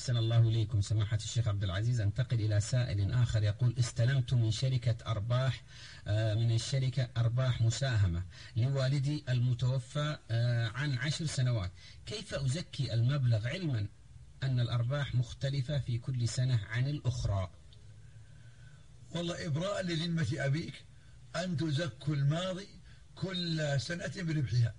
أحسن الله إليكم سماحة الشيخ عبد العزيز. أنتقل إلى سائل آخر يقول: استلمت من شركة أرباح مساهمة لوالدي المتوفى عن 10 سنوات، كيف أزكي المبلغ علما أن الأرباح مختلفة في كل سنة عن الأخرى؟ والله إبراء لذمة أبيك أن تزكوا الماضي كل سنة بربحها،